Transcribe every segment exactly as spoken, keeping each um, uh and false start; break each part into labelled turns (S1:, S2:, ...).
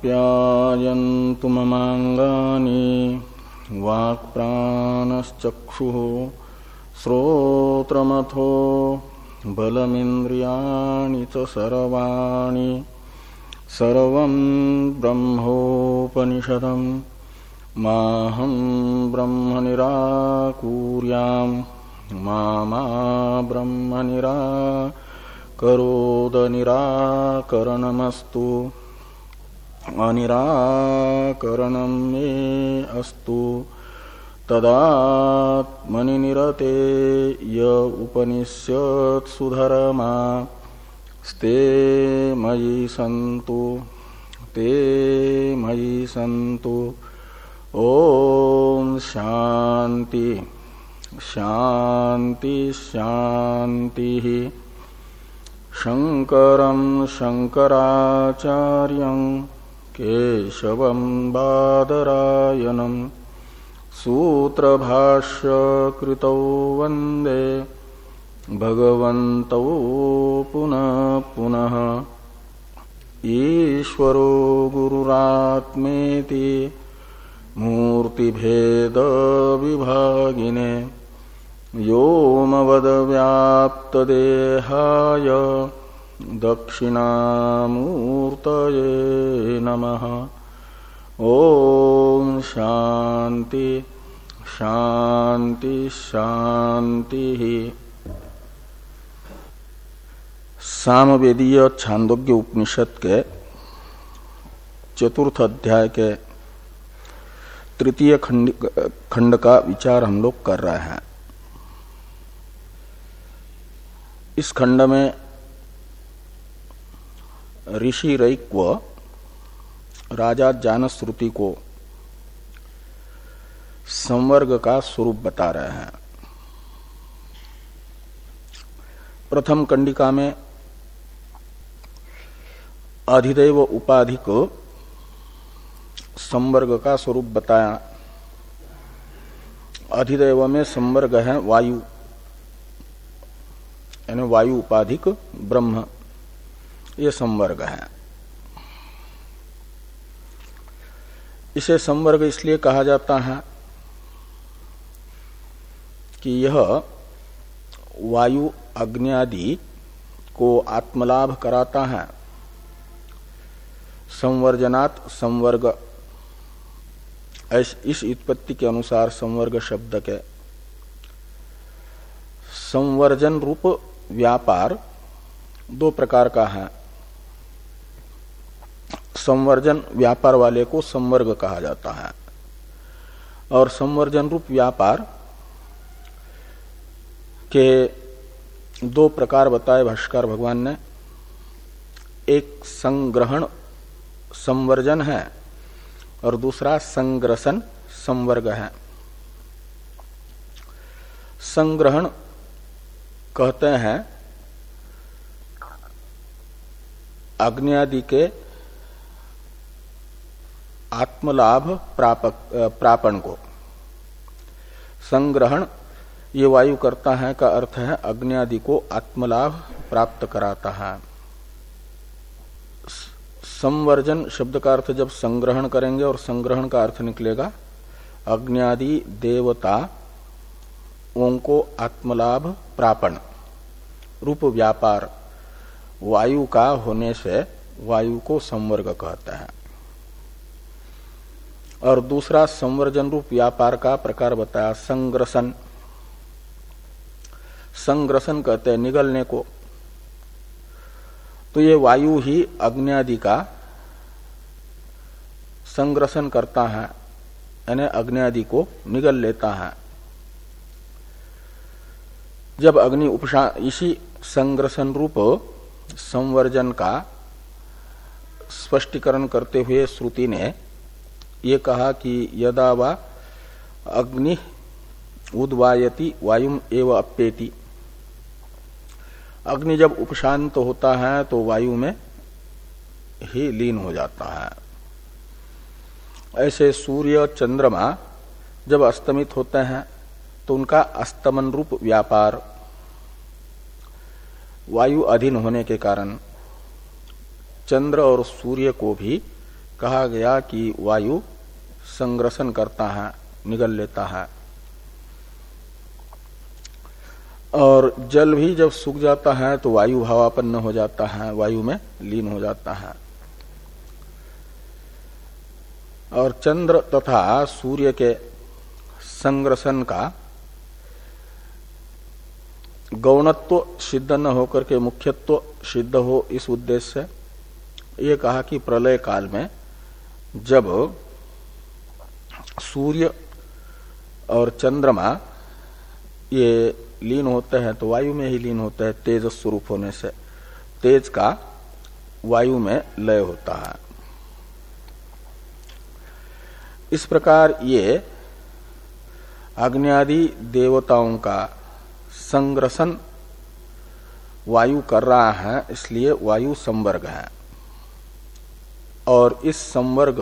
S1: आप्यायन्तु ममाङ्गानि वाक्प्राणश्चक्षुः श्रोत्रमथो बलमिन्द्रियाणि च सर्वाणि सर्वं ब्रह्मोपनिषदम् माहं ब्रह्म निराकुर्याम् मा मा ब्रह्म निराकरोद निराकरणमस्तु अनिराकरणं मे अस्तु तदात्मनि निरते य उपनिषत्सु धर्मा स्ते मयि सन्तु ते मयि सन्तु। ओम शांति शांति शांति। शंकरं शंकराचार्यं केशवं बादरायणं सूत्रभाष्यकृतौ वन्दे भगवन्तौ पुनः पुनः। ईश्वरो गुरुरात्मेति मूर्तिभेद विभागिने व्योमवद्व्याप्तदेहाय दक्षिणामूर्तये नमः। ओम शांति शांति शांति। सामवेदीय छांदोग्य उपनिषद के चतुर्थ अध्याय के तृतीय खंड खंड का विचार हम लोग कर रहे हैं। इस खंड में ऋषि रैक्व राजा जानश्रुति को संवर्ग का स्वरूप बता रहे हैं। प्रथम कंडिका में अधिदैव उपाधि को संवर्ग का स्वरूप बताया। अधिदैव में संवर्ग है वायु, यानी वायु उपाधिक ब्रह्म, ये संवर्ग है। इसे संवर्ग इसलिए कहा जाता है कि यह वायु अग्नि आदि को आत्मलाभ कराता है। संवर्जनात् संवर्ग, इस उत्पत्ति के अनुसार संवर्ग शब्द के संवर्जन रूप व्यापार दो प्रकार का है। संवर्जन व्यापार वाले को संवर्ग कहा जाता है और संवर्जन रूप व्यापार के दो प्रकार बताए भाष्कर भगवान ने। एक संग्रहण संवर्जन है और दूसरा संग्रसन संवर्ग है। संग्रहण कहते हैं अग्नि आदि के आत्मलाभ प्रापक प्रापण को। संग्रहण ये वायु करता है का अर्थ है अग्नि आदि को आत्मलाभ प्राप्त कराता है। संवर्जन शब्द का अर्थ जब संग्रहण करेंगे और संग्रहण का अर्थ निकलेगा अग्नि आदि देवता उनको आत्मलाभ प्रापण रूप व्यापार वायु का होने से वायु को संवर्ग कहते हैं। और दूसरा संवर्जन रूप व्यापार का प्रकार बताया संग्रसन। संग्रसन कहते हैं निगलने को। तो ये वायु ही अग्नि आदि का संग्रसन करता है, यानी अग्नि आदि को निगल लेता है। जब अग्नि उपशा इसी संग्रसन रूप संवर्जन का स्पष्टीकरण करते हुए श्रुति ने ये कहा कि यदा वा अग्नि उद्वायति वायुम एव अप्येति। अग्नि जब उपशांत होता है तो वायु में ही लीन हो जाता है। ऐसे सूर्य चंद्रमा जब अस्तमित होते हैं तो उनका अस्तमन रूप व्यापार वायु अधीन होने के कारण चंद्र और सूर्य को भी कहा गया कि वायु संग्रसन करता है, निगल लेता है। और जल भी जब सूख जाता है तो वायु भावापन्न हो जाता है, वायु में लीन हो जाता है। और चंद्र तथा सूर्य के संग्रसन का गौणत्व सिद्ध न होकर के मुख्यत्व सिद्ध हो, इस उद्देश्य से ये कहा कि प्रलय काल में जब सूर्य और चंद्रमा ये लीन होते हैं तो वायु में ही लीन होते हैं, तेज स्वरूप होने से तेज का वायु में लय होता है। इस प्रकार ये अग्नि देवताओं का संग्रसन वायु कर रहा है, इसलिए वायु संवर्ग है। और इस संवर्ग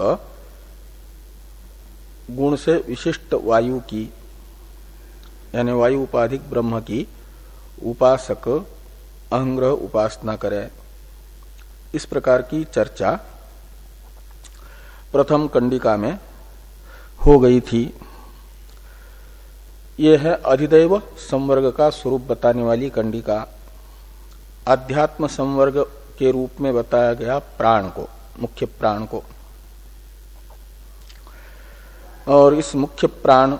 S1: गुण से विशिष्ट वायु की यानी वायु उपाधिक ब्रह्म की उपासक अहंग्रह उपासना करे, इस प्रकार की चर्चा प्रथम कंडिका में हो गई थी। यह है अधिदैव संवर्ग का स्वरूप बताने वाली कंडिका। अध्यात्म संवर्ग के रूप में बताया गया प्राण को, मुख्य प्राण को। और इस मुख्य प्राण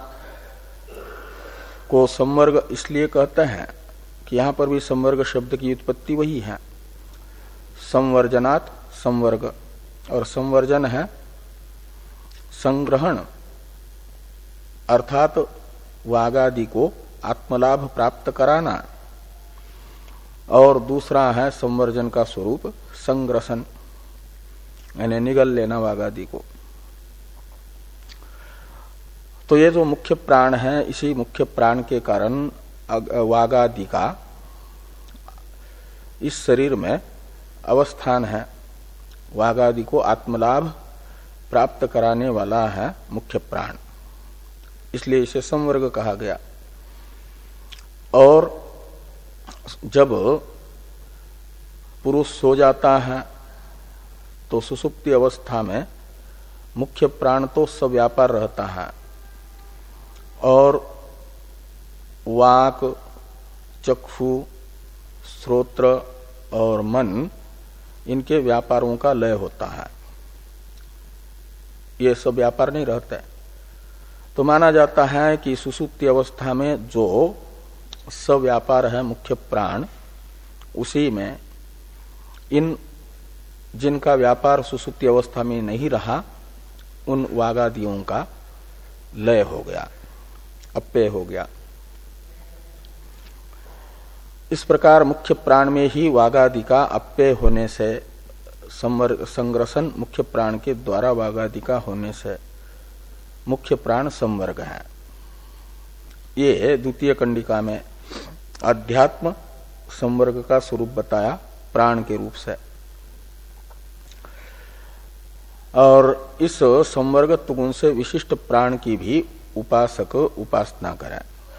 S1: को संवर्ग इसलिए कहते हैं कि यहां पर भी संवर्ग शब्द की उत्पत्ति वही है, संवर्जनात् संवर्ग। और संवर्जन है संग्रहण, अर्थात वागादि को आत्मलाभ प्राप्त कराना। और दूसरा है संवर्जन का स्वरूप संग्रसन, यानी निगल लेना वागादि को। तो ये जो मुख्य प्राण है, इसी मुख्य प्राण के कारण वागादि का इस शरीर में अवस्थान है। वागादि को आत्मलाभ प्राप्त कराने वाला है मुख्य प्राण, इसलिए इसे संवर्ग कहा गया। और जब पुरुष सो जाता है तो सुसुप्ति अवस्था में मुख्य प्राण तो सव्यापार रहता है और वाक, चक्षु, श्रोत्र और मन, इनके व्यापारों का लय होता है। ये सब व्यापार नहीं रहता है। तो माना जाता है कि सुसुप्ति अवस्था में जो सव्यापार है मुख्य प्राण, उसी में इन जिनका व्यापार सुसुप्ति अवस्था में नहीं रहा, उन वागादियों का लय हो गया, अप्यय हो गया। इस प्रकार मुख्य प्राण में ही वागादि का अप्यय होने से, संग्रसन मुख्य प्राण के द्वारा वागादि का होने से मुख्य प्राण संवर्ग है। ये द्वितीय कंडिका में अध्यात्म संवर्ग का स्वरूप बताया प्राण के रूप से। और इस संवर्ग गुण से विशिष्ट प्राण की भी उपासक उपासना करें।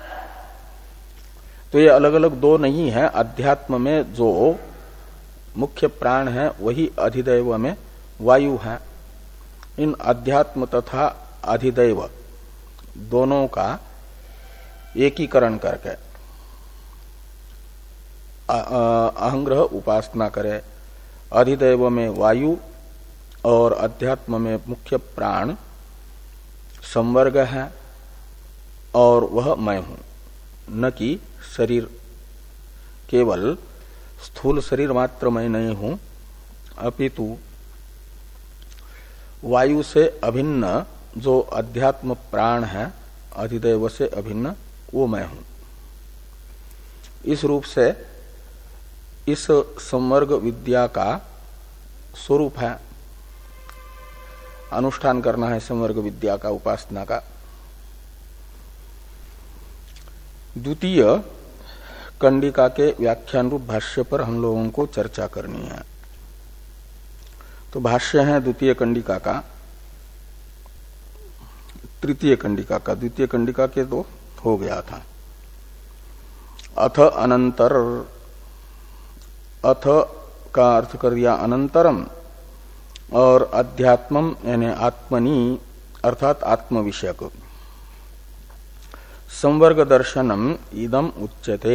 S1: तो ये अलग अलग दो नहीं है। अध्यात्म में जो मुख्य प्राण है वही अधिदैव में वायु है। इन अध्यात्म तथा अधिदैव दोनों का एकीकरण करके अहंग्रह उपासना करे। अधिदैव में वायु और अध्यात्म में मुख्य प्राण संवर्ग है और वह मैं हूं, न कि शरीर, केवल स्थूल शरीर मात्र मैं नहीं हूं, अपितु वायु से अभिन्न जो अध्यात्म प्राण है, अधिदैव से अभिन्न, वो मैं हूं। इस रूप से इस संवर्ग विद्या का स्वरूप है, अनुष्ठान करना है संवर्ग विद्या का, उपासना का। द्वितीय कंडिका के व्याख्यान रूप भाष्य पर हम लोगों को चर्चा करनी है। तो भाष्य है द्वितीय कंडिका का, तृतीय कंडिका का। द्वितीय कंडिका के तो हो गया था। अथ अनंतर, अथ का अर्थ कर दिया अनंतरम, और अध्यात्मम यानी आत्मनि अर्थात आत्म विषयक संवर्ग दर्शनम इदम उच्यते।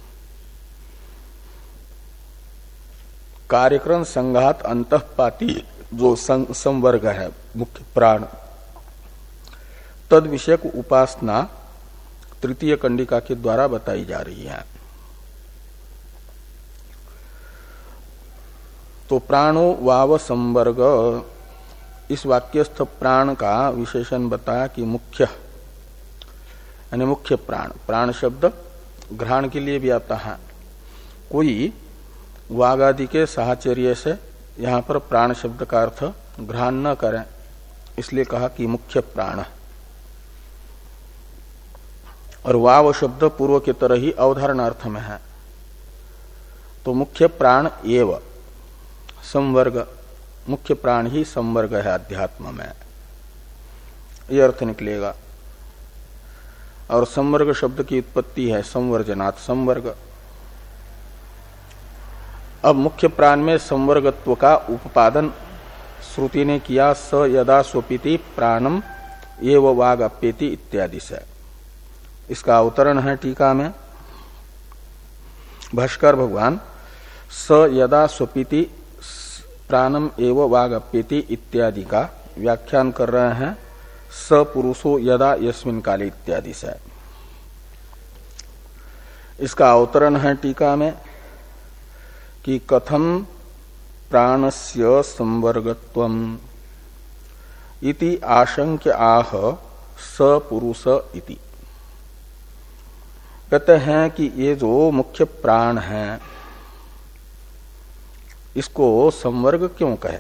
S1: कार्यक्रम संघात अंतःपाती जो संवर्ग है मुख्य प्राण, तद विषयक उपासना तृतीय कंडिका के द्वारा बताई जा रही है। तो प्राणो वाव संवर्ग, इस वाक्यस्थ प्राण का विशेषण बताया कि मुख्य यानी मुख्य प्राण। प्राण शब्द घ्राण के लिए भी आता है। कोई वाग आदि के साहचर्य से यहां पर प्राण शब्द का अर्थ घ्राण न करें, इसलिए कहा कि मुख्य प्राण। और वाव शब्द पूर्व की तरह ही अवधारणार्थ में है। तो मुख्य प्राण एव संवर्ग, मुख्य प्राण ही संवर्ग है अध्यात्म में, यह अर्थ निकलेगा। और संवर्ग शब्द की उत्पत्ति है संवर्जनात्, संवर्ग। अब मुख्य प्राण में संवर्गत्व का उपादन श्रुति ने किया, स यदा स्वपिति प्राणम एव वाग अप्येति इत्यादि से। इसका अवतरण है टीका में। भाष्कर भगवान स यदा स्वपिति प्राणम एव वाग अप्येति इत्यादि का व्याख्यान कर रहे हैं स पुरुषो यदा यस्मिन काले इत्यादि से। इसका अवतरण है टीका में कि कथम प्राणस्य संवर्गत्वम इति आशंक्य आह स पुरुष इति। कहते हैं कि ये जो मुख्य प्राण है इसको संवर्ग क्यों कहे।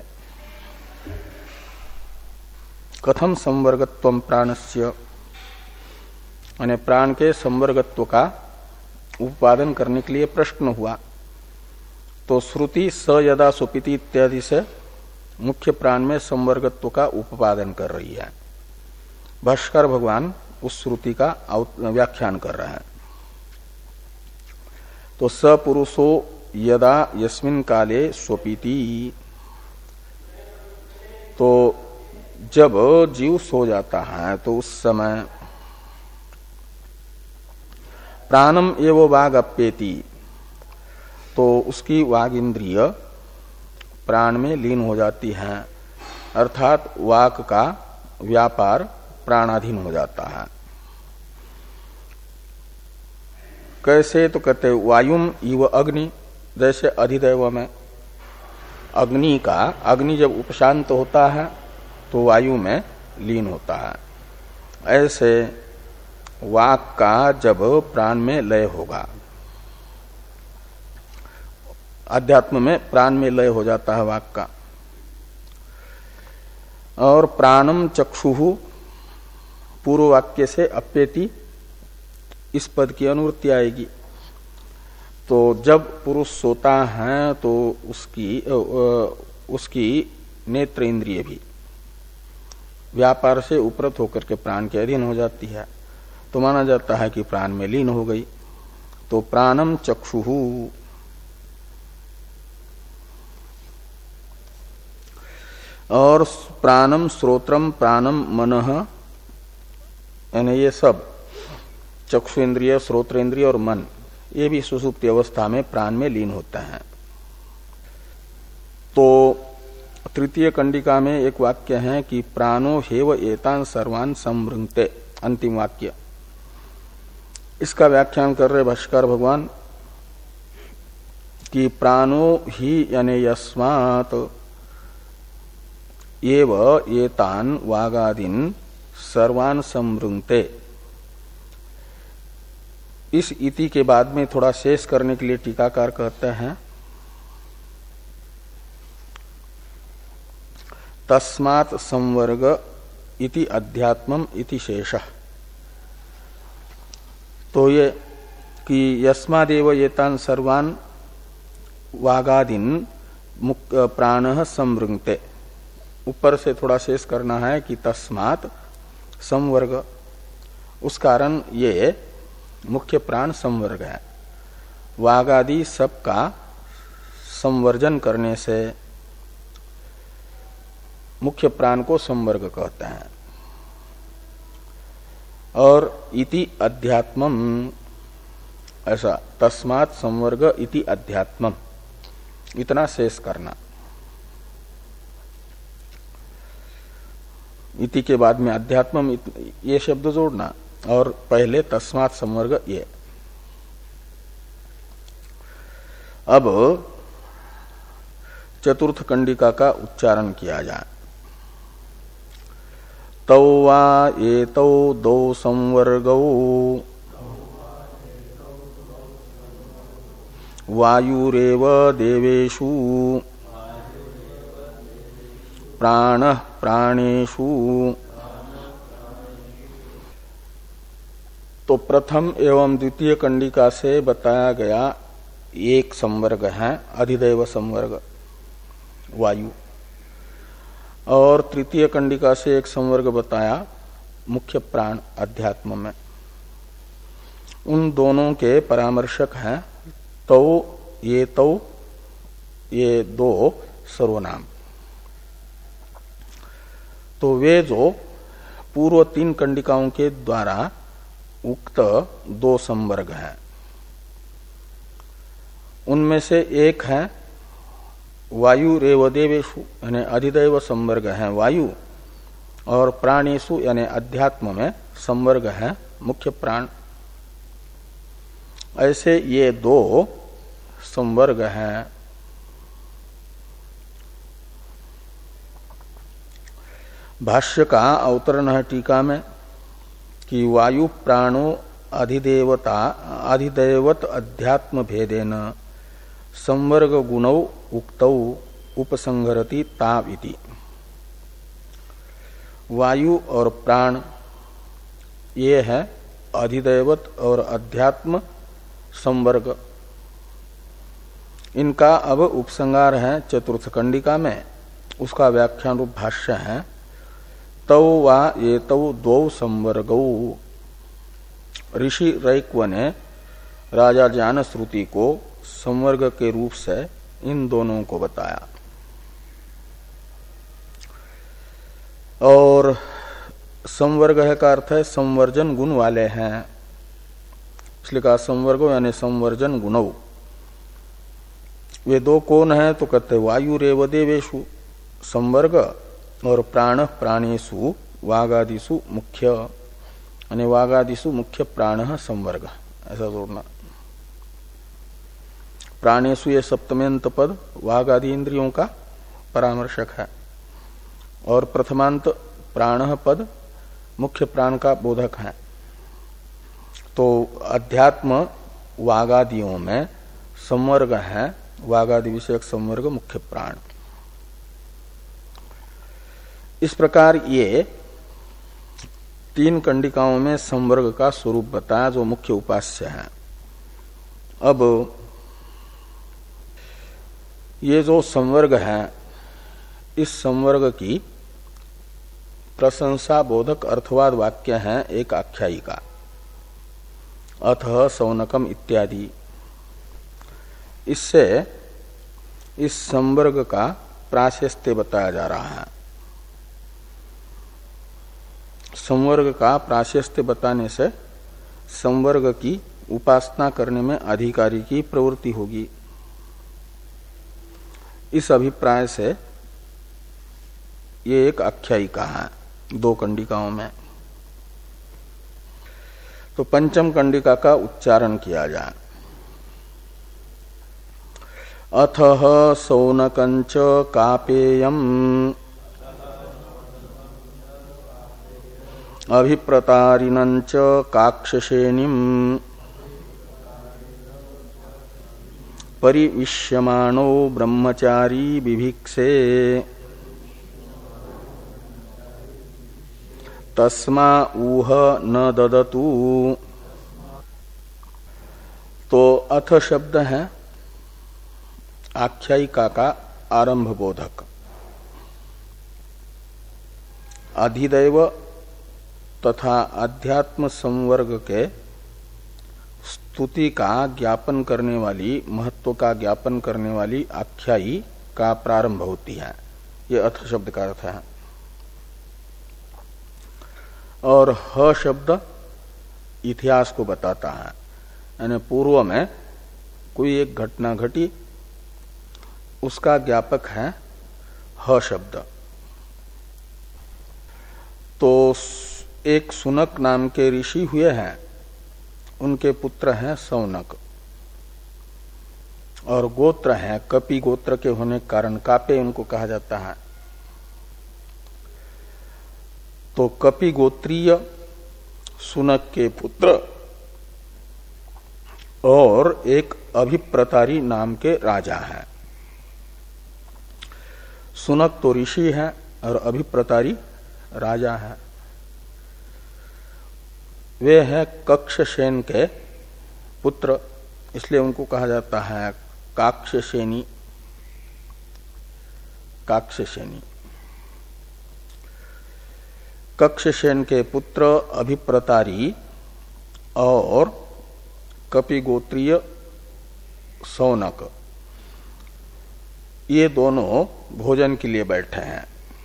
S1: कथम संवर्गत्वम प्राणस्य, यानी प्राण के संवर्गत्व का उपादन करने के लिए प्रश्न हुआ। तो श्रुति स यदा सुपिति इत्यादि से मुख्य प्राण में संवर्गत्व का उपादन कर रही है। भाष्कर भगवान उस श्रुति का व्याख्यान कर रहे हैं। तो स पुरुषो यदा यस्मिन काले स्वपीति, तो जब जीव सो जाता है तो उस समय प्राणम एव वाग अप्येति, तो उसकी वाग इंद्रिय प्राण में लीन हो जाती है, अर्थात वाक का व्यापार प्राणाधीन हो जाता है। कैसे, तो कहते वायुम इव अग्नि, जैसे अधिदैव में अग्नि का, अग्नि जब उपशांत होता है तो वायु में लीन होता है, ऐसे वाक का जब प्राण में लय होगा, अध्यात्म में प्राण में लय हो जाता है वाक का। और प्राणम चक्षुः पूर्व वाक्य से अप्येति इस पद की अनुवृत्ति आएगी। तो जब पुरुष सोता है तो उसकी उसकी नेत्र इंद्रिय भी व्यापार से उपरत होकर के प्राण के अधीन हो जाती है, तो माना जाता है कि प्राण में लीन हो गई। तो प्राणम चक्षुः, और प्राणम श्रोत्रम प्राणम मनः, यानी ये सब चक्षु इंद्रिय, श्रोत्रेंद्रिय और मन, ये भी सुषुप्ति अवस्था में प्राण में लीन होता है। तो तृतीय कंडिका में एक वाक्य है कि प्राणो हेव एतान सर्वान संवृंगते, अंतिम वाक्य। इसका व्याख्यान कर रहे भाष्कर भगवान कि प्राणो ही यानी यस्मात् एव एतान वागादीन सर्वान संवृंगते। इस इति के बाद में थोड़ा शेष करने के लिए टीकाकार कहते हैं तस्मात् संवर्ग इति अध्यात्मम इति शेषः। तो ये कि यस्मादेव एतान सर्वान वागादीन प्राणः संवृंगते, ऊपर से थोड़ा शेष करना है कि तस्मात् संवर्ग, उस कारण ये मुख्य प्राण संवर्ग है। वागादि सब का संवर्जन करने से मुख्य प्राण को संवर्ग कहते हैं। और इति अध्यात्मम, ऐसा तस्मात् संवर्ग इति अध्यात्मम, इतना शेष करना। इति के बाद में अध्यात्मम ये शब्द जोड़ना और पहले तस्मात् संवर्ग ये। अब चतुर्थ कंडिका का उच्चारण किया जाए। तौ वा एतौ दौ संवर्गौ वायुरेव देवेषु प्राणः प्राणेषु। तो प्रथम एवं द्वितीय कंडिका से बताया गया एक संवर्ग है अधिदैव संवर्ग वायु, और तृतीय कंडिका से एक संवर्ग बताया मुख्य प्राण अध्यात्म में। उन दोनों के परामर्शक हैं तो ये तो ये दो सर्वनाम। तो वे जो पूर्व तीन कंडिकाओं के द्वारा उक्त दो संवर्ग हैं, उनमें से एक है वायु रेव देवेशु यानी अधिदैव संवर्ग है वायु, और प्राणेशु यानी अध्यात्म में संवर्ग है मुख्य प्राण। ऐसे ये दो संवर्ग हैं। भाष्य का अवतरण है टीका में कि वायु प्राणो अधिदेवता अधिदैवत अध्यात्म भेदेन संवर्ग गुणौ उक्तौ उपसंहरति ताविति। वायु और प्राण ये है अधिदैवत और अध्यात्म संवर्ग। इनका अब उपसंहार है चतुर्थ कंडिका में। उसका व्याख्यान रूप भाष्य है तौ वा ये तौ द्वौ संवर्गौ। ऋषि रैक्व ने राजा ज्ञान श्रुति को संवर्ग के रूप से इन दोनों को बताया। और संवर्ग है का अर्थ है संवर्जन गुण वाले हैं, इसलिए कहा संवर्गो यानी संवर्जन गुणौ। वे दो कौन है तो कहते वायु रेव देवेशु संवर्ग और प्राण प्राणेशु वागादिशु मुख्य यानी वागादिशु मुख्य प्राण संवर्ग, ऐसा जोड़ना। प्राणेशु ये सप्तमेंत पद वागादि इंद्रियों का परामर्शक है, और प्रथमांत प्राण पद मुख्य प्राण का बोधक है। तो अध्यात्म वागादियों में संवर्ग है वागादि विषयक संवर्ग मुख्य प्राण। इस प्रकार ये तीन कंडिकाओं में संवर्ग का स्वरूप बताया जो मुख्य उपास्य है। अब ये जो संवर्ग है इस संवर्ग की प्रशंसा बोधक अर्थवाद वाक्य है एक आख्यायिका अथ सौनकम इत्यादि। इससे इस संवर्ग का प्राशस्त्य बताया जा रहा है। संवर्ग का प्राशस्त्य बताने से संवर्ग की उपासना करने में अधिकारी की प्रवृत्ति होगी। इस अभिप्राय से ये एक आख्यायिका है दो कंडिकाओं में। तो पंचम कंडिका का उच्चारण किया जाए। अथः सौनकंच कापेयम् अभिप्रतारिणंच काक्षसेनिम् परिविश्यमाणो ब्रह्मचारी बिभिक्षे तस्मा ऊह न ददतु। तो अथ शब्द है आख्यायिका का आरंभ बोधक। अधिदैव तथा अध्यात्म संवर्ग के स्तुति का ज्ञापन करने वाली महत्व का ज्ञापन करने वाली आख्यायी का प्रारंभ होती है ये अथ शब्द का अर्थ है। और ह शब्द इतिहास को बताता है, यानी पूर्व में कोई एक घटना घटी, उसका ज्ञापक है ह शब्द। तो एक सुनक नाम के ऋषि हुए हैं, उनके पुत्र हैं सौनक, और गोत्र हैं कपि गोत्र के होने के कारण कापे उनको कहा जाता है। तो कपि गोत्रीय सुनक के पुत्र और एक अभिप्रतारी नाम के राजा हैं। सुनक तो ऋषि है और अभिप्रतारी राजा है। वे हैं कक्षसेन के पुत्र, इसलिए उनको कहा जाता है काक्षसेनी। काक्षसेनी कक्षसेन के पुत्र अभिप्रतारी और कपिगोत्रीय सौनक, ये दोनों भोजन के लिए बैठे हैं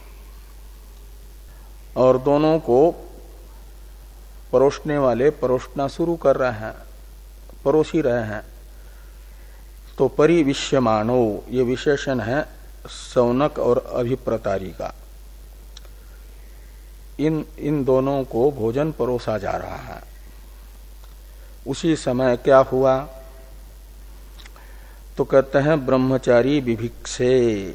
S1: और दोनों को परोसने वाले परोसना शुरू कर रहे हैं, परोस ही रहे हैं। तो परिविश्यमानो ये विशेषण है सौनक और अभिप्रतारी का। इन इन दोनों को भोजन परोसा जा रहा है। उसी समय क्या हुआ, तो कहते हैं ब्रह्मचारी विभिक्षे।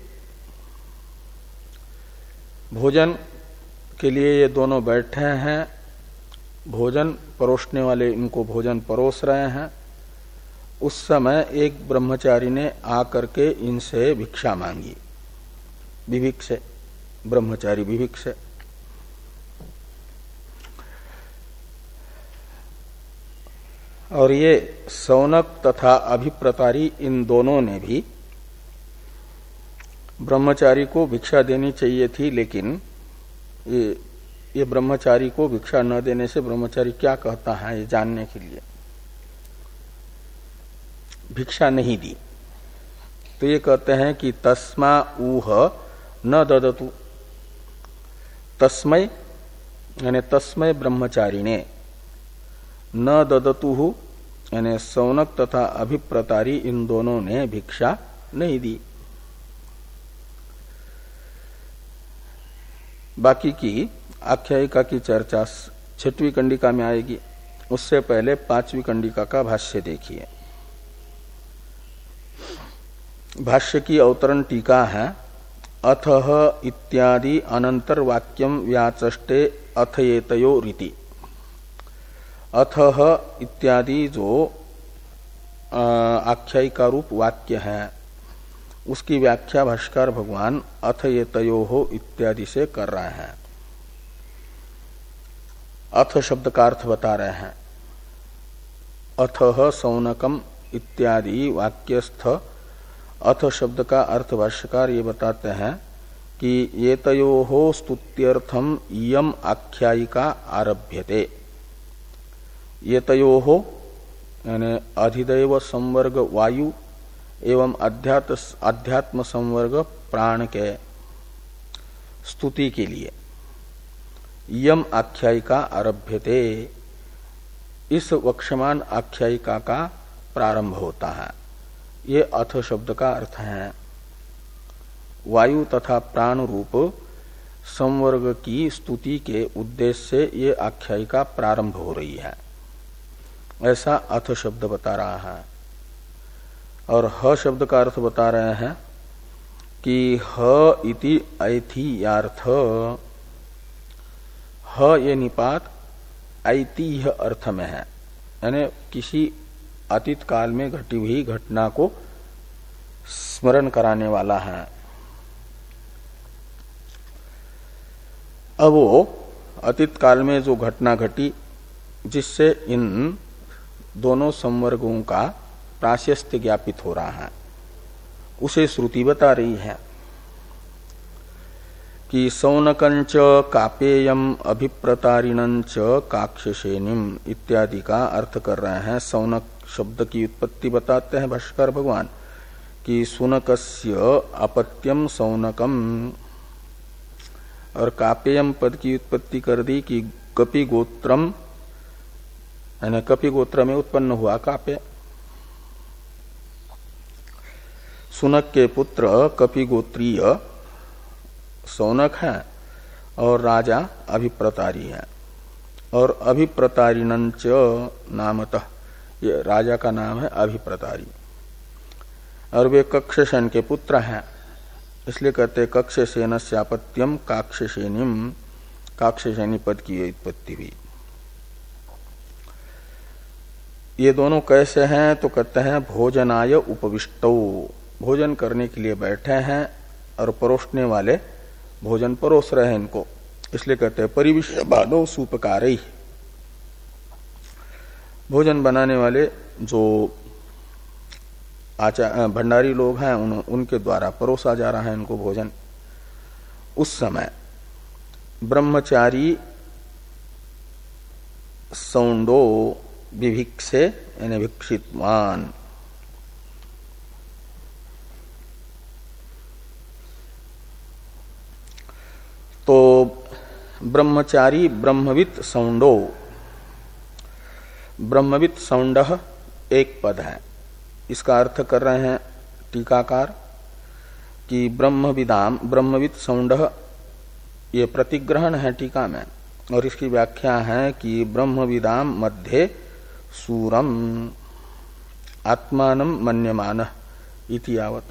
S1: भोजन के लिए ये दोनों बैठे हैं, भोजन परोसने वाले इनको भोजन परोस रहे हैं। उस समय एक ब्रह्मचारी ने आकर के इनसे भिक्षा मांगी। विभिक्षे, ब्रह्मचारी विभिक्षे। और ये सौनक तथा अभिप्रतारी इन दोनों ने भी ब्रह्मचारी को भिक्षा देनी चाहिए थी, लेकिन ये ये ब्रह्मचारी को भिक्षा न देने से ब्रह्मचारी क्या कहता है ये जानने के लिए भिक्षा नहीं दी। तो ये कहते हैं कि तस्मा ऊह न ददतु। तस्मय यानी तस्मय ब्रह्मचारी ने, न ददतु यानी सौनक तथा अभिप्रतारी इन दोनों ने भिक्षा नहीं दी। बाकी की आख्यायिका की चर्चा छठवीं कंडिका में आएगी, उससे पहले पांचवी कंडिका का भाष्य देखिए। भाष्य की अवतरण टीका है, अथह इत्यादि अनंतर वाक्यम व्याचष्टे अथयेतयो रीति। अथह इत्यादि जो आख्यायिका रूप वाक्य है, उसकी व्याख्या भाष्यकार भगवान अथयेतयो इत्यादि से कर रहे हैं। अथ शब्द का अर्थ बता रहे हैं। अथह सौनकम इत्यादि वाक्यस्थ अथ शब्द का अर्थ भाष्यकार ये बताते हैं कि ये तयोहो स्तुत्यर्थम यम आख्यायिका आरभ्यते। ये तयोहो यानी अधिदैव संवर्ग वायु एवं अध्यात्म अध्यात्म संवर्ग प्राण के स्तुति के लिए यम आख्यायिका आरभ्यते, इस वक्षमान आख्यायिका का प्रारंभ होता है। ये अथ शब्द का अर्थ है। वायु तथा प्राण रूप संवर्ग की स्तुति के उद्देश्य से ये आख्यायिका प्रारंभ हो रही है, ऐसा अथ शब्द बता रहा है। और ह शब्द का अर्थ बता रहे हैं कि ह इति ऐथियार्थ। ह ये निपात ऐतिह्य अर्थ में है, यानी किसी अतीत काल में घटी हुई घटना को स्मरण कराने वाला है। अब वो अतीत काल में जो घटना घटी जिससे इन दोनों संवर्गों का प्राशस्त्य ज्ञापित हो रहा है, उसे श्रुति बता रही है कि सौनकंच कापेयम अभिप्रतारिणंच काक्षसेनिम इत्यादि का अर्थ कर रहे हैं। सौनक शब्द की उत्पत्ति बताते हैं भाष्यकार भगवान कि सुनकस्य अपत्यम सौनकम, और कापेयम पद की उत्पत्ति कर दी कि कपि गोत्रम, यानी कपि गोत्र में उत्पन्न हुआ काप्य। सुनक के पुत्र कपि गोत्रीय सौनक है और राजा अभिप्रतारी है। और अभिप्रतारिणंच नामतः, ये राजा का नाम है अभिप्रतारी। और वे कक्षसेन के पुत्र हैं, इसलिए कहते कक्षसेन स्यापत्यम काक्षसेनिम, काक्षसेनी पद की उत्पत्ति हुई। ये दोनों कैसे हैं तो कहते हैं भोजनाय उपविष्टौ, भोजन करने के लिए बैठे हैं और परोसने वाले भोजन परोस रहे हैं इनको, इसलिए कहते हैं परिविश्यमानो सूपकारैः, भोजन बनाने वाले जो आचार भंडारी लोग हैं उन, उनके द्वारा परोसा जा रहा है इनको भोजन। उस समय ब्रह्मचारी सौंडो विभिक्षे यानी भिक्षितवान, तो ब्रह्मचारी ब्रह्मवित् सौंडो, ब्रह्मवित् सौंडः एक पद है। इसका अर्थ कर रहे हैं टीकाकार कि ब्रह्मविदाम ब्रह्मवित् सौंडः, ये प्रतिग्रहण है टीका में, और इसकी व्याख्या है कि ब्रह्मविदाम मध्य सूरम आत्मानं मन्यमानः इति यावत्।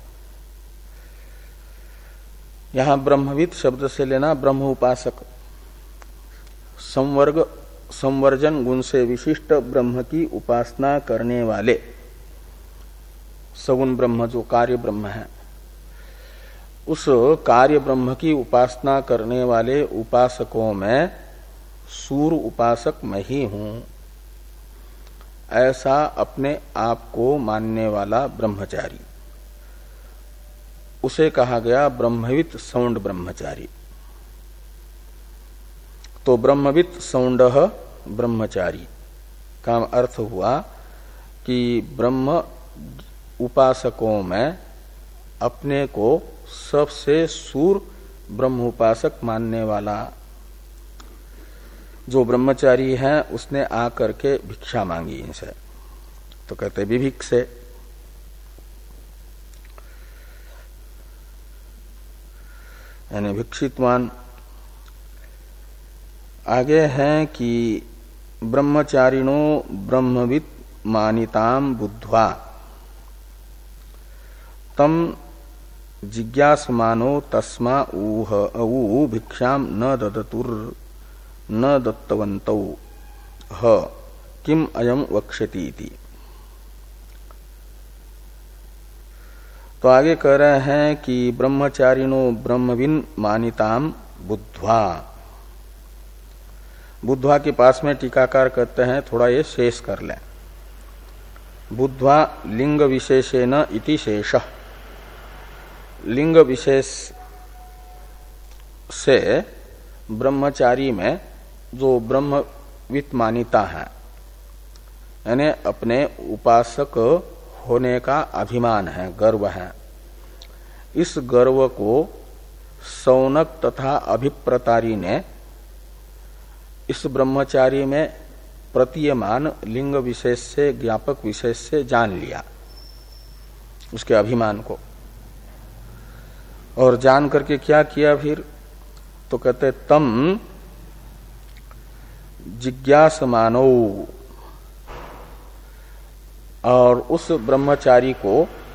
S1: यहां ब्रह्मविद शब्द से लेना ब्रह्म उपासक, संवर्ग संवर्जन गुण से विशिष्ट ब्रह्म की उपासना करने वाले सगुण ब्रह्म जो कार्य ब्रह्म है, उस कार्य ब्रह्म की उपासना करने वाले उपासकों में सूर उपासक मैं ही हूं, ऐसा अपने आप को मानने वाला ब्रह्मचारी, उसे कहा गया ब्रह्मवित् सौंड ब्रह्मचारी। तो ब्रह्मवित् सौंडः ब्रह्मचारी का अर्थ हुआ कि ब्रह्म उपासकों में अपने को सबसे सूर ब्रह्म उपासक मानने वाला जो ब्रह्मचारी है, उसने आकर के भिक्षा मांगी इनसे, तो कहते विभिक्षे। यानी भिक्षितवान। आगे हैं कि ब्रह्मचारिणो ब्रह्मवित् मानिताम बुद्ध्वा तम जिज्ञासमानो तस्मा ऊह ऊ भिक्षाम न ददतुर न दत्तवन्तौ ह किम अयम वक्ष्यति इति। तो आगे कह रहे हैं कि ब्रह्मचारिणो ब्रह्मविन् मानिताम बुद्ध्वा, बुद्ध्वा के पास में टीकाकार कहते हैं थोड़ा ये शेष कर लें। बुद्ध्वा लिंग विशेषेण इति शेषः, लिंग विशेष से ब्रह्मचारी में जो ब्रह्मवित् मानिता है, यानी अपने उपासक होने का अभिमान है, गर्व है, इस गर्व को सौनक तथा अभिप्रतारी ने इस ब्रह्मचारी में प्रतीयमान लिंग विशेष से ज्ञापक विशेष से जान लिया उसके अभिमान को। और जान करके क्या किया फिर, तो कहते तम जिज्ञासमानो, और उस ब्रह्मचारी को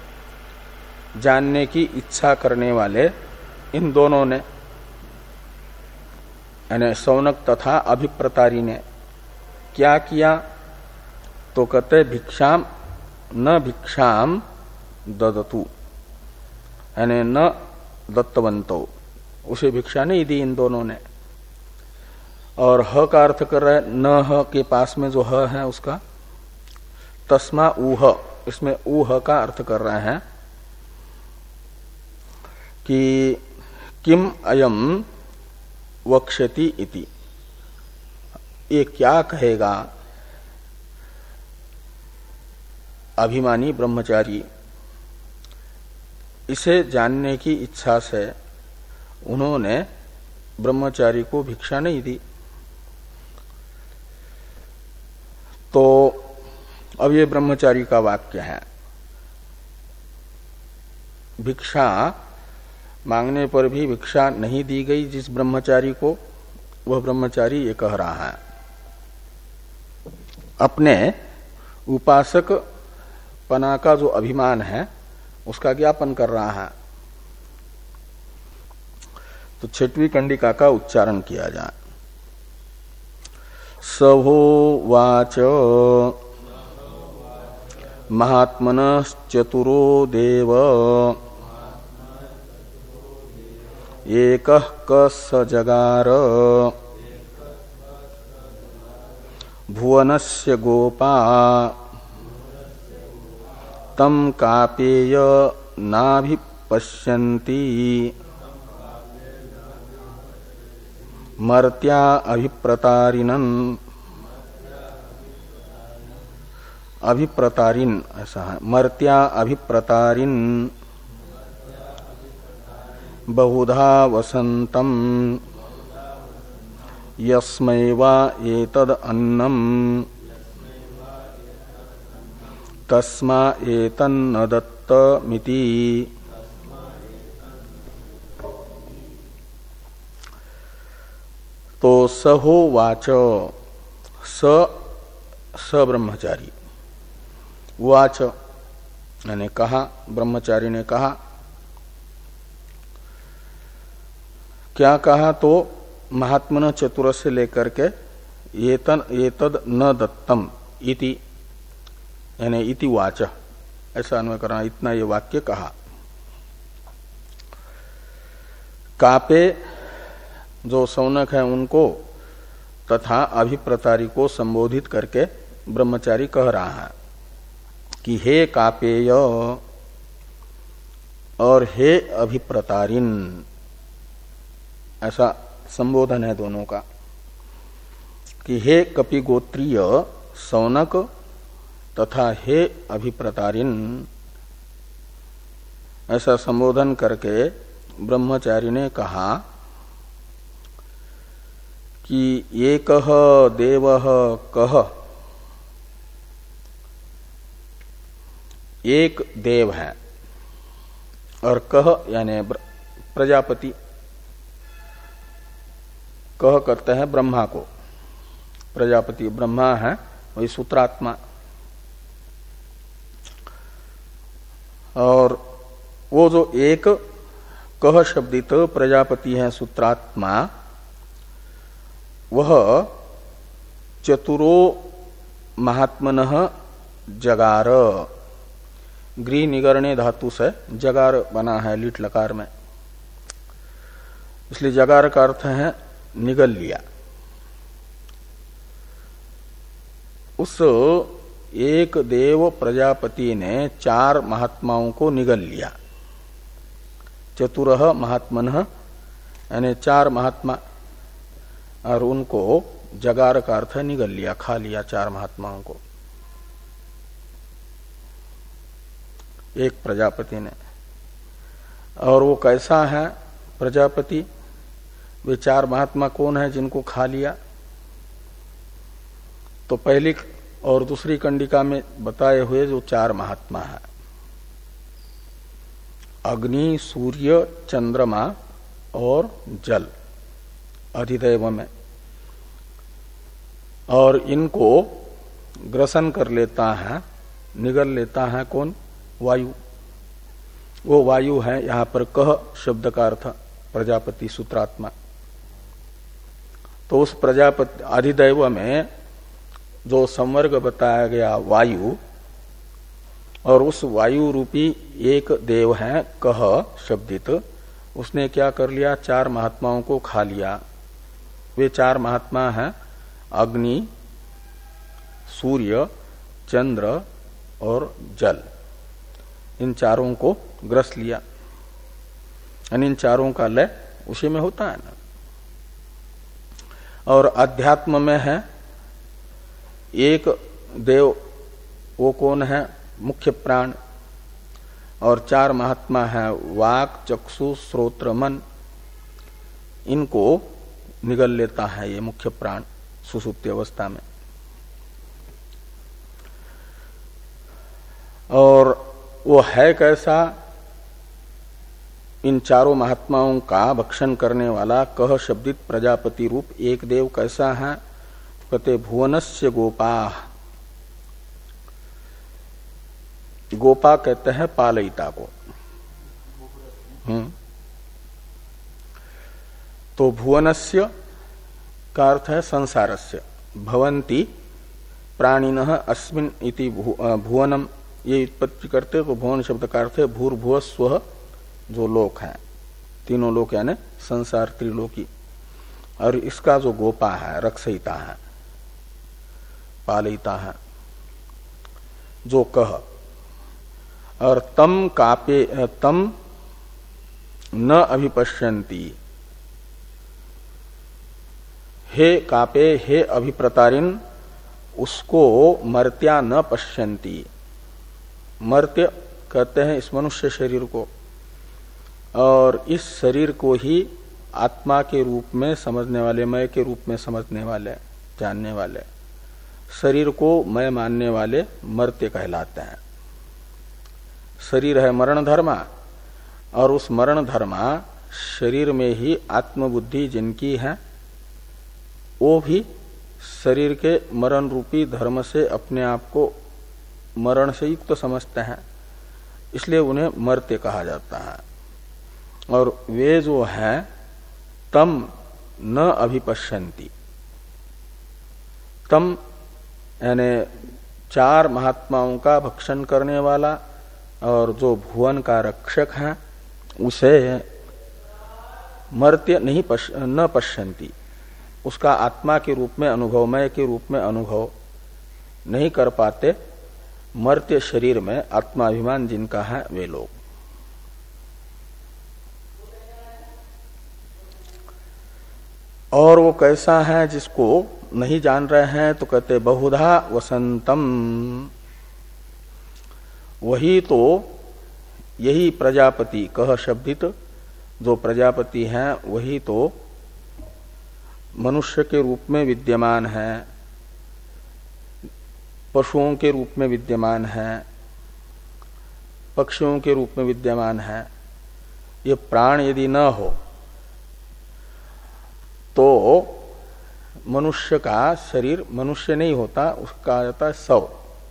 S1: जानने की इच्छा करने वाले इन दोनों ने, यानी सौनक तथा अभिप्रतारी ने क्या किया, तो कहते भिक्षाम न भिक्षाम ददतु, यानी न दत्तवंतो, उसे भिक्षा नहीं दी इन दोनों ने। और ह का अर्थ कर रहे न ह के पास में जो ह है उसका तस्मा ऊह, इसमें ऊह का अर्थ कर रहे हैं कि किम अयम वक्ष्यति इति, ये क्या कहेगा अभिमानी ब्रह्मचारी। इसे जानने की इच्छा से उन्होंने ब्रह्मचारी को भिक्षा नहीं दी। तो अब ये ब्रह्मचारी का वाक्य है, भिक्षा मांगने पर भी भिक्षा नहीं दी गई जिस ब्रह्मचारी को, वह ब्रह्मचारी ये कह रहा है अपने उपासक पना का जो अभिमान है उसका ज्ञापन कर रहा है। तो छठवीं कंडिका का उच्चारण किया जाए। सहोवाच महात्मनश्चतुरो देव एकः कस जगार भुवनस्य गोपा तम कापेय नाभिपश्यन्ति मर्त्या अभिप्रतारिणन् अभिप्रतारिन ऐसा है, मर्त्या अभिप्रतारिन बहुधा वसंतम यस्मै वा एतद् अन्नम् तस्मा एतन्न दत्तमिति। तो सहोवाच, स स ब्रह्मचारी, वाच यानी कहा, ब्रह्मचारी ने कहा। क्या कहा? तो महात्मन चतुर से लेकर के एतन एतद न दत्तम इति, यानी इति वाच, ऐसा अन्वय करना, इतना ये वाक्य कहा। कापे जो सौनक है उनको तथा अभिप्रतारी को संबोधित करके ब्रह्मचारी कह रहा है कि हे कापेय और हे अभिप्रतारिन, ऐसा संबोधन है दोनों का, कि हे कपि गोत्रीय सौनक तथा हे अभिप्रतारिन, ऐसा संबोधन करके ब्रह्मचारी ने कहा कि एकह देवः कह, एक देव है, और कह यानी प्रजापति, कह करते हैं ब्रह्मा को, प्रजापति ब्रह्मा है वही सूत्रात्मा। और वो जो एक कह शब्दित प्रजापति है सूत्रात्मा, वह चतुरो महात्मनः जगार, गृह निगरणे धातु से जगार बना है लीट लकार में, इसलिए जगार का अर्थ है निगल लिया। उस एक देव प्रजापति ने चार महात्माओं को निगल लिया। चतुरः महात्मनः यानी चार महात्मा, और उनको जगार का अर्थ निगल लिया, खा लिया चार महात्माओं को एक प्रजापति ने। और वो कैसा है प्रजापति? वे चार महात्मा कौन है जिनको खा लिया? तो पहली और दूसरी कंडिका में बताए हुए जो चार महात्मा है, अग्नि, सूर्य, चंद्रमा और जल अधिदैव में, और इनको ग्रसन कर लेता है, निगल लेता है कौन? वायु। वो वायु है यहां पर कह शब्द का अर्थ प्रजापति सूत्रात्मा। तो उस प्रजापति अधिदैव में जो संवर्ग बताया गया वायु, और उस वायु रूपी एक देव है कह शब्दित, उसने क्या कर लिया? चार महात्माओं को खा लिया। वे चार महात्मा हैं अग्नि, सूर्य, चंद्र और जल। इन चारों को ग्रस लिया, यानी इन चारों का लय उसी में होता है ना। और अध्यात्म में है एक देव, वो कौन है? मुख्य प्राण। और चार महात्मा है वाक, चक्षु, श्रोत्र, मन। इनको निगल लेता है ये मुख्य प्राण सुषुप्ति अवस्था में। और वो है कैसा? इन चारों महात्माओं का भक्षण करने वाला कह शब्दित प्रजापति रूप एक देव कैसा है? कहते भुवनस्य गोपा। गोपा कहते हैं पालयिता को। हम्म तो भुवनस्य का अर्थ है संसारस्य। भवंती प्राणिनः अस्मिन् इति भुवनम, ये उत्पत्ति करते तो भुवन शब्द का अर्थ है भूर्भुव स्व, जो लोक है, तीनों लोक यानी संसार त्रिलोकी। और इसका जो गोपा है, रक्षयिता है, पालयिता है, जो कह। और तम कापे तम न अभिपश्यन्ति, हे कापे हे अभिप्रतारिन, उसको मर्त्या न पश्यन्ति। मर्त्य कहते हैं इस मनुष्य शरीर को, और इस शरीर को ही आत्मा के रूप में समझने वाले, मय के रूप में समझने वाले, जानने वाले, शरीर को मय मानने वाले मर्त्य कहलाते हैं। शरीर है मरण धर्मा, और उस मरण धर्मा शरीर में ही आत्मबुद्धि जिनकी है, वो भी शरीर के मरण रूपी धर्म से अपने आप को मरण से युक्त तो समझते हैं, इसलिए उन्हें मर्त्य कहा जाता है। और वे जो हैं तम न अभिपश्यन्ति। तम यानी चार महात्माओं का भक्षण करने वाला और जो भुवन का रक्षक है, उसे मर्त्य नहीं पश, न पश्यन्ति, उसका आत्मा के रूप में अनुभव, मय के रूप में अनुभव नहीं कर पाते। मर्त्य शरीर में आत्माभिमान जिनका है वे लोग। और वो कैसा है जिसको नहीं जान रहे हैं? तो कहते बहुधा वसंतम, वही तो यही प्रजापति कह शब्दित जो प्रजापति हैं वही तो मनुष्य के रूप में विद्यमान है, पशुओं के रूप में विद्यमान है, पक्षियों के रूप में विद्यमान है। ये प्राण यदि न हो तो मनुष्य का शरीर मनुष्य नहीं होता, उसका आ जाता है सौ।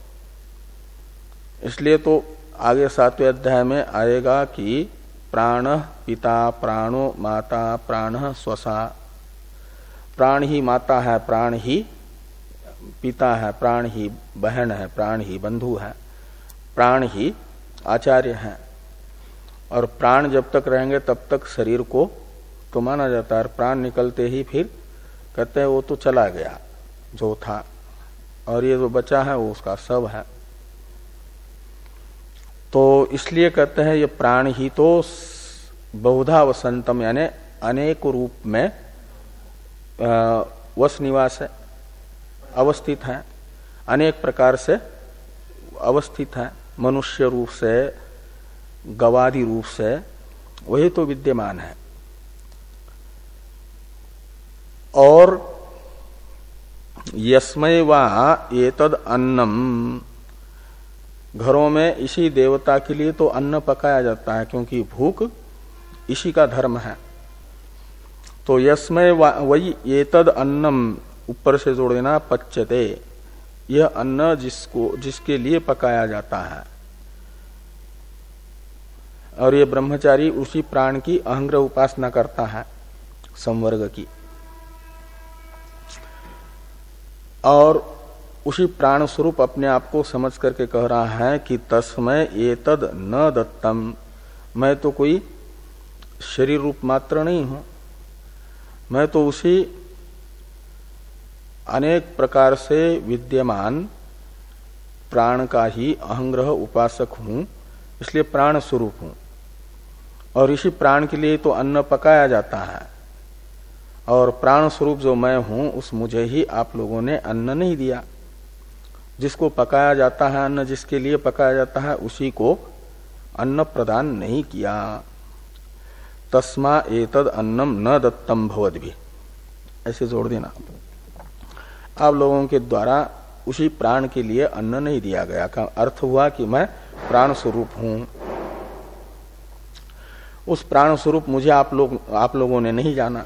S1: इसलिए तो आगे सातवें अध्याय में आएगा कि प्राण पिता प्राणो माता प्राण स्वसा। प्राण ही माता है, प्राण ही पिता है, प्राण ही बहन है, प्राण ही बंधु है, प्राण ही आचार्य है। और प्राण जब तक रहेंगे तब तक शरीर को तो माना जाता है, प्राण निकलते ही फिर कहते हैं वो तो चला गया जो था, और ये जो बचा है वो उसका सब है। तो इसलिए कहते हैं ये प्राण ही तो बहुधा वसंतम यानी अनेक रूप में वस निवास है, अवस्थित है, अनेक प्रकार से अवस्थित है, मनुष्य रूप से, गवादि रूप से, वही तो विद्यमान है। और यस्मै वा एतद अन्नम, घरों में इसी देवता के लिए तो अन्न पकाया जाता है, क्योंकि भूख इसी का धर्म है। तो यस्मै वही एतद अन्नम, ऊपर से जोड़ देना पच्यते, यह अन्न जिसको जिसके लिए पकाया जाता है। और ये ब्रह्मचारी उसी प्राण की अहंग्रह उपासना करता है, संवर्ग की, और उसी प्राण स्वरूप अपने आप को समझ करके कह रहा है कि तस्मै एतद न दत्तम, मैं तो कोई शरीर रूप मात्र नहीं हूं, मैं तो उसी अनेक प्रकार से विद्यमान प्राण का ही अहंग्रह उपासक हूं, इसलिए प्राण स्वरूप हूं। और इसी प्राण के लिए तो अन्न पकाया जाता है, और प्राण स्वरूप जो मैं हूं उस मुझे ही आप लोगों ने अन्न नहीं दिया। जिसको पकाया जाता है अन्न, जिसके लिए पकाया जाता है, उसी को अन्न प्रदान नहीं किया। तस्मा एतद अन्नम न दत्तम भवद्भि, ऐसे जोड़ देना। आप लोगों के द्वारा उसी प्राण के लिए अन्न नहीं दिया गया, का अर्थ हुआ कि मैं प्राण स्वरूप हूं। उस प्राण स्वरूप मुझे आप लोग आप लोगों ने नहीं जाना।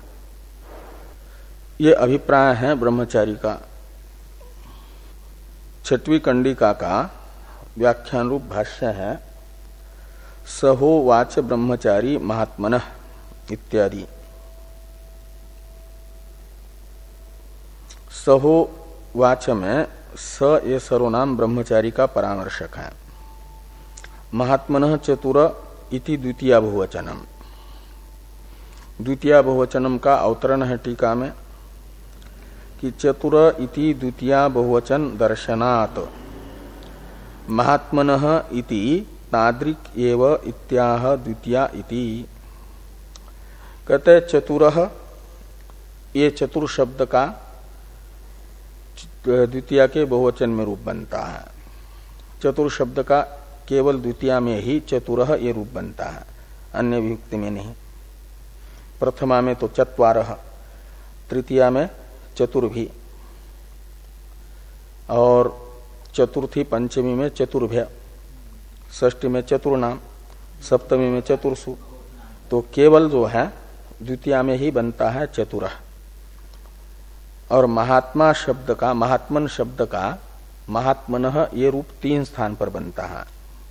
S1: ये अभिप्राय है ब्रह्मचारी का। छठवीं कंडिका का व्याख्यान रूप भाष्य है सहोवाच ब्रह्मचारी महात्मनः इत्यादि। सहोवाच में स ये सर्वनाम ब्रह्मचारी का परामर्शक है। महात्मनः चतुर इति द्वितीय बहुवचनम, द्वितीय बहुवचनम का अवतरण है टीका में कि चतुर इति द्वितीय बहुवचन दर्शनात् महात्मनः इति तादृक् एव इत्याह द्वितीया इति। कहते चतुरः, ये चतुर शब्द का द्वितीय के बहुवचन में रूप बनता है। चतुर शब्द का केवल द्वितीय में ही चतुरः ये रूप बनता है, अन्य विभक्ति में नहीं। प्रथमा में तो चत्वारः, तृतीया में चतुर्भी, और चतुर्थी पंचमी में चतुर्भ्य, षष्ठी में चतुर्नाम, सप्तमी में चतुर्सु। तो केवल जो है द्वितीय में ही बनता है चतुरः। और महात्मा शब्द का, महात्मन शब्द का महात्मनः ये रूप तीन स्थान पर बनता है।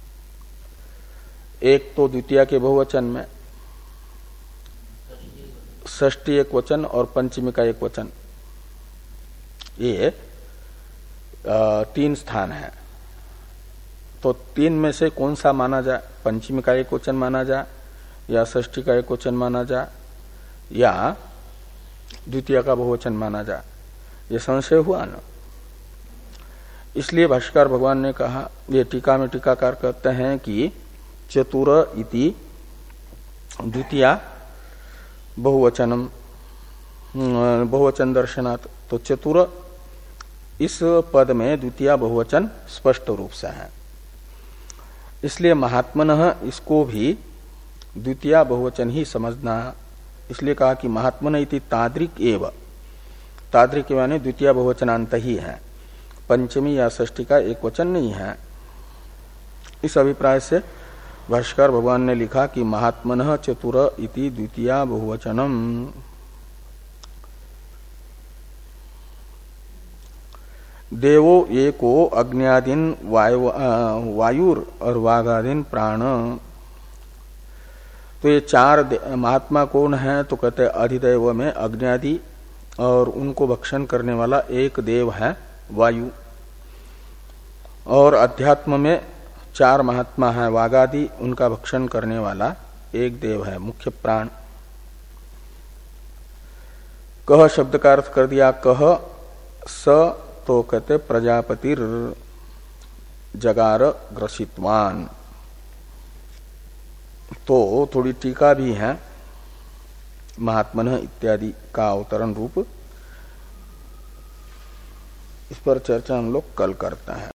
S1: एक तो द्वितीय के बहुवचन में, षष्ठी एक वचन और पंचमी का एक वचन, ये तीन स्थान है। तो तीन में से कौन सा माना जाए? पंचमी का एक वचन माना जाए, या षष्ठी का एक वचन माना जाए, या द्वितीय का बहुवचन माना जाए? ये संशय हुआ ना। इसलिए भाष्यकार भगवान ने कहा, ये टीका में टीकाकार कहते हैं कि चतुर इति द्वितीय बहुवचनम बहुवचन दर्शनात्। तो चतुर इस पद में द्वितीय बहुवचन स्पष्ट रूप से है, इसलिए महात्मनः इसको भी द्वितीय बहुवचन ही समझना। इसलिए कहा कि महात्मन इति तादृक् एव, तादृक् माने द्वितीय बहुवचनांत ही है, पंचमी या षष्ठी का एक वचन नहीं है। इस अभिप्राय से भाष्यकार भगवान ने लिखा कि महात्मनः चतुर इति द्वितीय बहुवचनम। देवो एको अग्न्यादीन वायु वायुर और वाघादीन प्राण। तो ये चार महात्मा कौन है? तो कहते अधिदैव में अग्न्यादि और उनको भक्षण करने वाला एक देव है वायु, और अध्यात्म में चार महात्मा है वागादि, उनका भक्षण करने वाला एक देव है मुख्य प्राण। कह शब्द का अर्थ कर दिया कह स, तो कहते प्रजापतिर जगार ग्रसितवान। तो थोड़ी टीका भी है महात्मन इत्यादि का अवतरण रूप, इस पर चर्चा हम लोग कल करते हैं।